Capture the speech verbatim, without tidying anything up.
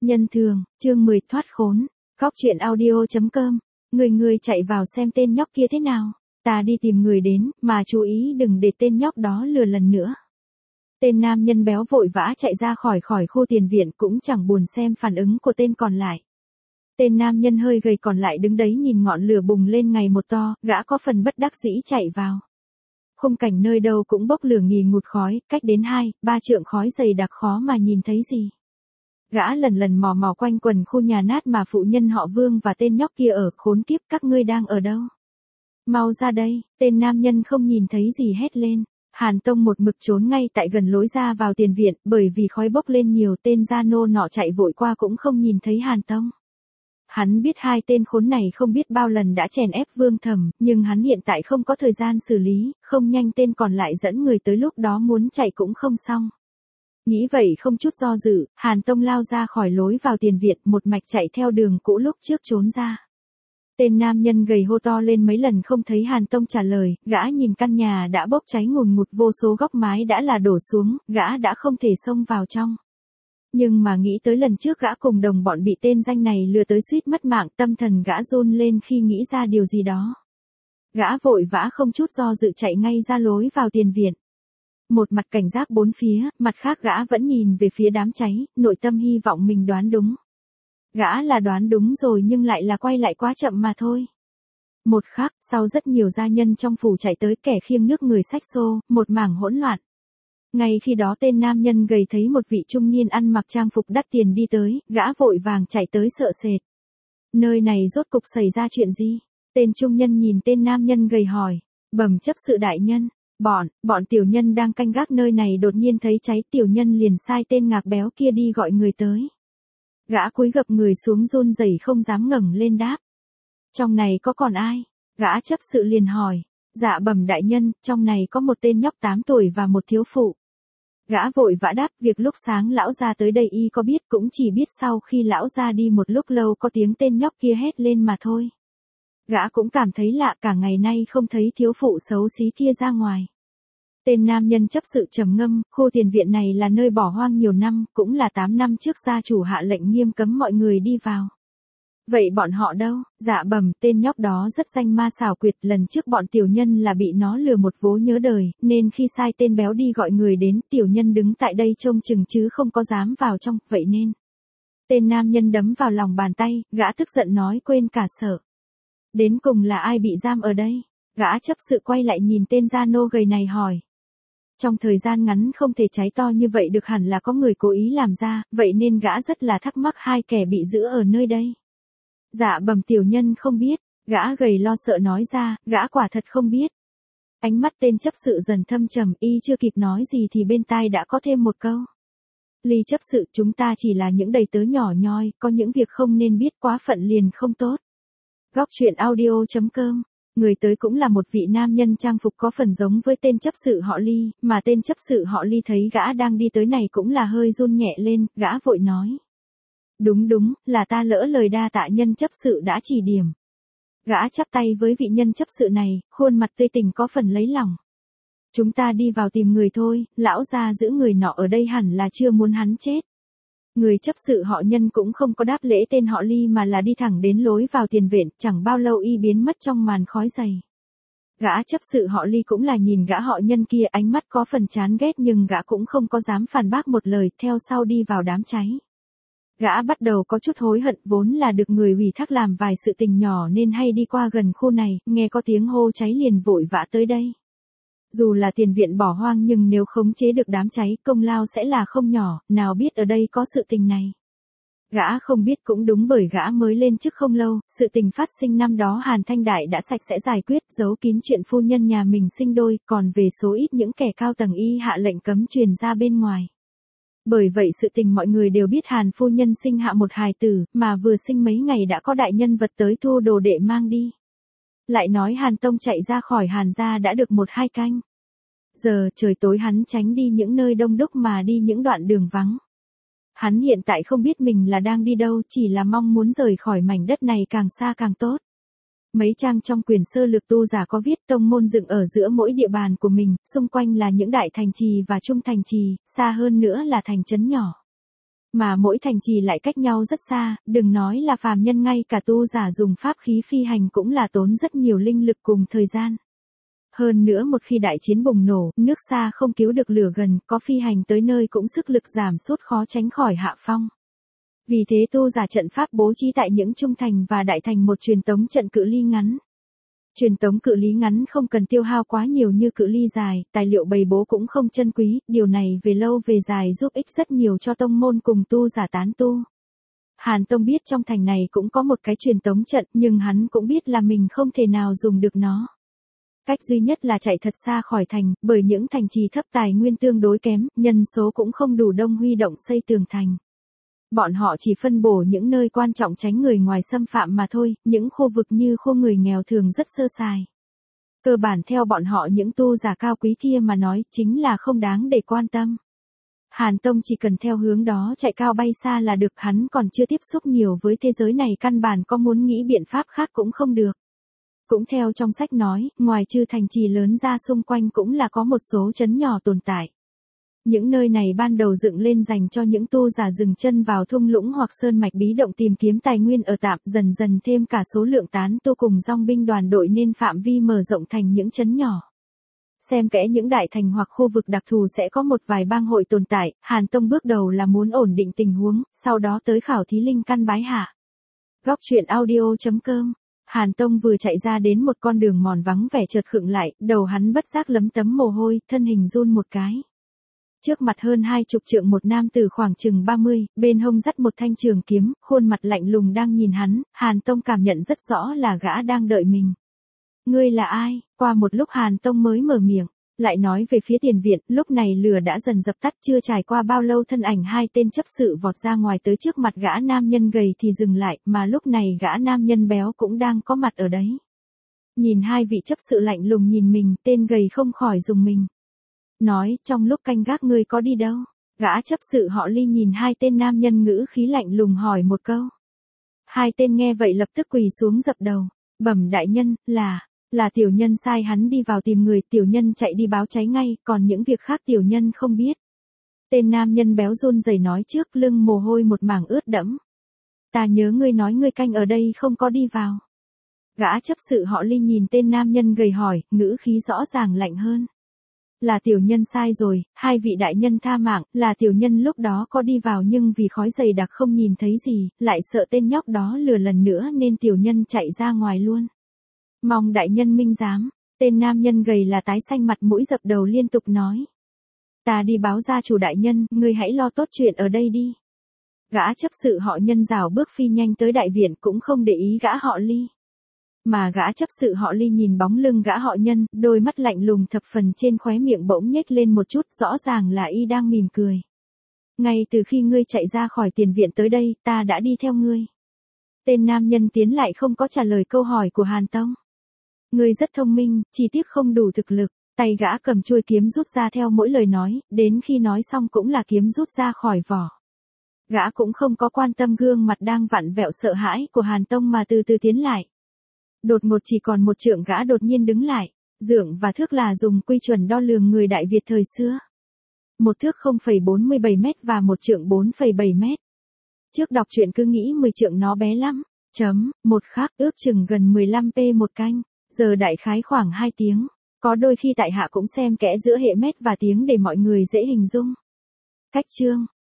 Nhân thường, chương mười thoát khốn. Góc truyện audio chấm com. Người người chạy vào xem tên nhóc kia thế nào. Ta đi tìm người đến, mà chú ý đừng để tên nhóc đó lừa lần nữa. Tên nam nhân béo vội vã chạy ra khỏi khỏi khu tiền viện cũng chẳng buồn xem phản ứng của tên còn lại. Tên nam nhân hơi gầy còn lại đứng đấy nhìn ngọn lửa bùng lên ngày một to, gã có phần bất đắc dĩ chạy vào. Khung cảnh nơi đâu cũng bốc lửa nghi ngút khói, cách đến hai, ba trượng khói dày đặc khó mà nhìn thấy gì. Gã lần lần mò mò quanh quần khu nhà nát mà phụ nhân họ Vương và tên nhóc kia ở, khốn kiếp các ngươi đang ở đâu? Mau ra đây, tên nam nhân không nhìn thấy gì hét lên. Hàn Tông một mực trốn ngay tại gần lối ra vào tiền viện, bởi vì khói bốc lên nhiều tên gia nô nọ chạy vội qua cũng không nhìn thấy Hàn Tông. Hắn biết hai tên khốn này không biết bao lần đã chèn ép Vương Thẩm, nhưng hắn hiện tại không có thời gian xử lý, không nhanh tên còn lại dẫn người tới lúc đó muốn chạy cũng không xong. Nghĩ vậy không chút do dự, Hàn Tông lao ra khỏi lối vào tiền viện, một mạch chạy theo đường cũ lúc trước trốn ra. Tên nam nhân gầy hô to lên mấy lần không thấy Hàn Tông trả lời, gã nhìn căn nhà đã bốc cháy ngùn ngụt, vô số góc mái đã là đổ xuống, gã đã không thể xông vào trong. Nhưng mà nghĩ tới lần trước gã cùng đồng bọn bị tên danh này lừa tới suýt mất mạng, tâm thần gã run lên khi nghĩ ra điều gì đó. Gã vội vã không chút do dự chạy ngay ra lối vào tiền viện. Một mặt cảnh giác bốn phía, mặt khác gã vẫn nhìn về phía đám cháy, nội tâm hy vọng mình đoán đúng. Gã là đoán đúng rồi nhưng lại là quay lại quá chậm mà thôi. Một khắc, sau rất nhiều gia nhân trong phủ chạy tới, kẻ khiêng nước người xách xô, một mảng hỗn loạn. Ngay khi đó tên nam nhân gầy thấy một vị trung niên ăn mặc trang phục đắt tiền đi tới, gã vội vàng chạy tới sợ sệt. Nơi này rốt cục xảy ra chuyện gì? Tên trung nhân nhìn tên nam nhân gầy hỏi. Bẩm chấp sự đại nhân, bọn, bọn tiểu nhân đang canh gác nơi này đột nhiên thấy cháy, tiểu nhân liền sai tên ngạc béo kia đi gọi người tới. Gã cúi gập người xuống run rẩy không dám ngẩng lên đáp. Trong này có còn ai? Gã chấp sự liền hỏi. Dạ bẩm đại nhân, trong này có một tên nhóc tám tuổi và một thiếu phụ. Gã vội vã đáp, việc lúc sáng lão gia tới đây y có biết, cũng chỉ biết sau khi lão gia đi một lúc lâu có tiếng tên nhóc kia hét lên mà thôi. Gã cũng cảm thấy lạ, cả ngày nay không thấy thiếu phụ xấu xí kia ra ngoài. Tên nam nhân chấp sự trầm ngâm, khu tiền viện này là nơi bỏ hoang nhiều năm, cũng là tám năm trước gia chủ hạ lệnh nghiêm cấm mọi người đi vào. Vậy bọn họ đâu? Dạ bẩm, tên nhóc đó rất danh ma xảo quyệt, lần trước bọn tiểu nhân là bị nó lừa một vố nhớ đời, nên khi sai tên béo đi gọi người đến, tiểu nhân đứng tại đây trông chừng chứ không có dám vào trong, vậy nên. Tên nam nhân đấm vào lòng bàn tay, gã tức giận nói quên cả sợ. Đến cùng là ai bị giam ở đây? Gã chấp sự quay lại nhìn tên gia nô gầy này hỏi. Trong thời gian ngắn không thể cháy to như vậy được, hẳn là có người cố ý làm ra, vậy nên gã rất là thắc mắc hai kẻ bị giữ ở nơi đây. Dạ bẩm tiểu nhân không biết, gã gầy lo sợ nói ra, gã quả thật không biết. Ánh mắt tên chấp sự dần thâm trầm, y chưa kịp nói gì thì bên tai đã có thêm một câu. Ly chấp sự, chúng ta chỉ là những đầy tớ nhỏ nhoi, có những việc không nên biết, quá phận liền không tốt. Góc truyện audio chấm com. Người tới cũng là một vị nam nhân trang phục có phần giống với tên chấp sự họ Ly, mà tên chấp sự họ Ly thấy gã đang đi tới này cũng là hơi run nhẹ lên, gã vội nói. Đúng đúng, là ta lỡ lời, đa tạ nhân chấp sự đã chỉ điểm. Gã chắp tay với vị nhân chấp sự này, khuôn mặt tươi tỉnh có phần lấy lòng. Chúng ta đi vào tìm người thôi, lão gia giữ người nọ ở đây hẳn là chưa muốn hắn chết. Người chấp sự họ Nhân cũng không có đáp lễ tên họ Ly mà là đi thẳng đến lối vào tiền viện, chẳng bao lâu y biến mất trong màn khói dày. Gã chấp sự họ Ly cũng là nhìn gã họ Nhân kia, ánh mắt có phần chán ghét nhưng gã cũng không có dám phản bác một lời, theo sau đi vào đám cháy. Gã bắt đầu có chút hối hận, vốn là được người ủy thác làm vài sự tình nhỏ nên hay đi qua gần khu này, nghe có tiếng hô cháy liền vội vã tới đây. Dù là tiền viện bỏ hoang nhưng nếu khống chế được đám cháy, công lao sẽ là không nhỏ, nào biết ở đây có sự tình này. Gã không biết cũng đúng, bởi gã mới lên chức không lâu, sự tình phát sinh năm đó Hàn Thanh Đại đã sạch sẽ giải quyết, giấu kín chuyện phu nhân nhà mình sinh đôi, còn về số ít những kẻ cao tầng y hạ lệnh cấm truyền ra bên ngoài. Bởi vậy sự tình mọi người đều biết Hàn phu nhân sinh hạ một hài tử, mà vừa sinh mấy ngày đã có đại nhân vật tới thu đồ đệ mang đi. Lại nói Hàn Tông chạy ra khỏi Hàn gia đã được một hai canh. Giờ trời tối hắn tránh đi những nơi đông đúc mà đi những đoạn đường vắng. Hắn hiện tại không biết mình là đang đi đâu, chỉ là mong muốn rời khỏi mảnh đất này càng xa càng tốt. Mấy trang trong quyển sơ lược tu giả có viết tông môn dựng ở giữa mỗi địa bàn của mình, xung quanh là những đại thành trì và trung thành trì, xa hơn nữa là thành trấn nhỏ. Mà mỗi thành trì lại cách nhau rất xa, đừng nói là phàm nhân, ngay cả tu giả dùng pháp khí phi hành cũng là tốn rất nhiều linh lực cùng thời gian. Hơn nữa một khi đại chiến bùng nổ, nước xa không cứu được lửa gần, có phi hành tới nơi cũng sức lực giảm sút, khó tránh khỏi hạ phong. Vì thế tu giả trận pháp bố trí tại những trung thành và đại thành một truyền tống trận cự ly ngắn. Truyền tống cự lý ngắn không cần tiêu hao quá nhiều như cự ly dài, tài liệu bày bố cũng không chân quý, điều này về lâu về dài giúp ích rất nhiều cho tông môn cùng tu giả tán tu. Hàn Tông biết trong thành này cũng có một cái truyền tống trận, nhưng hắn cũng biết là mình không thể nào dùng được nó. Cách duy nhất là chạy thật xa khỏi thành, bởi những thành trì thấp tài nguyên tương đối kém, nhân số cũng không đủ đông huy động xây tường thành. Bọn họ chỉ phân bổ những nơi quan trọng tránh người ngoài xâm phạm mà thôi, những khu vực như khu người nghèo thường rất sơ sài. Cơ bản theo bọn họ những tu giả cao quý kia mà nói chính là không đáng để quan tâm. Hàn Tông chỉ cần theo hướng đó chạy cao bay xa là được, hắn còn chưa tiếp xúc nhiều với thế giới này, căn bản có muốn nghĩ biện pháp khác cũng không được. Cũng theo trong sách nói, ngoài trừ thành trì lớn ra xung quanh cũng là có một số trấn nhỏ tồn tại. Những nơi này ban đầu dựng lên dành cho những tu giả dừng chân vào thung lũng hoặc sơn mạch bí động tìm kiếm tài nguyên ở tạm, dần dần thêm cả số lượng tán tu cùng dòng binh đoàn đội nên phạm vi mở rộng thành những trấn nhỏ. Xem kẽ những đại thành hoặc khu vực đặc thù sẽ có một vài bang hội tồn tại, Hàn Tông bước đầu là muốn ổn định tình huống, sau đó tới khảo thí linh căn bái hạ. Góc truyện audio chấm com. Hàn Tông vừa chạy ra đến một con đường mòn vắng vẻ chợt khựng lại, đầu hắn bất giác lấm tấm mồ hôi, thân hình run một cái. Trước mặt hơn hai chục trượng một nam tử khoảng chừng ba mươi, bên hông dắt một thanh trường kiếm, khuôn mặt lạnh lùng đang nhìn hắn, Hàn Tông cảm nhận rất rõ là gã đang đợi mình. Ngươi là ai? Qua một lúc Hàn Tông mới mở miệng, lại nói về phía tiền viện, lúc này lửa đã dần dập tắt, chưa trải qua bao lâu thân ảnh hai tên chấp sự vọt ra ngoài tới trước mặt gã nam nhân gầy thì dừng lại, mà lúc này gã nam nhân béo cũng đang có mặt ở đấy. Nhìn hai vị chấp sự lạnh lùng nhìn mình, tên gầy không khỏi rùng mình. Nói, trong lúc canh gác ngươi có đi đâu? Gã chấp sự họ Ly nhìn hai tên nam nhân ngữ khí lạnh lùng hỏi một câu. Hai tên nghe vậy lập tức quỳ xuống dập đầu. Bẩm đại nhân, là, là tiểu nhân sai hắn đi vào tìm người, tiểu nhân chạy đi báo cháy ngay, còn những việc khác tiểu nhân không biết. Tên nam nhân béo run rẩy nói, trước lưng mồ hôi một mảng ướt đẫm. Ta nhớ ngươi nói ngươi canh ở đây không có đi vào. Gã chấp sự họ Ly nhìn tên nam nhân gầy hỏi, ngữ khí rõ ràng lạnh hơn. Là tiểu nhân sai rồi, hai vị đại nhân tha mạng, là tiểu nhân lúc đó có đi vào nhưng vì khói dày đặc không nhìn thấy gì, lại sợ tên nhóc đó lừa lần nữa nên tiểu nhân chạy ra ngoài luôn. Mong đại nhân minh giám, tên nam nhân gầy là tái xanh mặt mũi dập đầu liên tục nói. Ta đi báo gia chủ đại nhân, ngươi hãy lo tốt chuyện ở đây đi. Gã chấp sự họ Nhân rảo bước phi nhanh tới đại viện cũng không để ý gã họ Ly. Mà gã chấp sự họ Ly nhìn bóng lưng gã họ Nhân, đôi mắt lạnh lùng thập phần trên khóe miệng bỗng nhếch lên một chút, rõ ràng là y đang mỉm cười. Ngay từ khi ngươi chạy ra khỏi tiền viện tới đây, ta đã đi theo ngươi. Tên nam nhân tiến lại không có trả lời câu hỏi của Hàn Tông. Ngươi rất thông minh, chỉ tiếc không đủ thực lực. Tay gã cầm chuôi kiếm rút ra theo mỗi lời nói, đến khi nói xong cũng là kiếm rút ra khỏi vỏ. Gã cũng không có quan tâm gương mặt đang vặn vẹo sợ hãi của Hàn Tông mà từ từ tiến lại. Đột ngột chỉ còn một trượng gã đột nhiên đứng lại, dượng và thước là dùng quy chuẩn đo lường người Đại Việt thời xưa. Một thước không phẩy bốn mươi bảy mét và một trượng bốn phẩy bảy mét. Trước đọc truyện cứ nghĩ mười trượng nó bé lắm, chấm, một khắc ước chừng gần mười lăm pê một canh, giờ đại khái khoảng hai tiếng. Có đôi khi tại hạ cũng xem kẽ giữa hệ mét và tiếng để mọi người dễ hình dung. Cách chương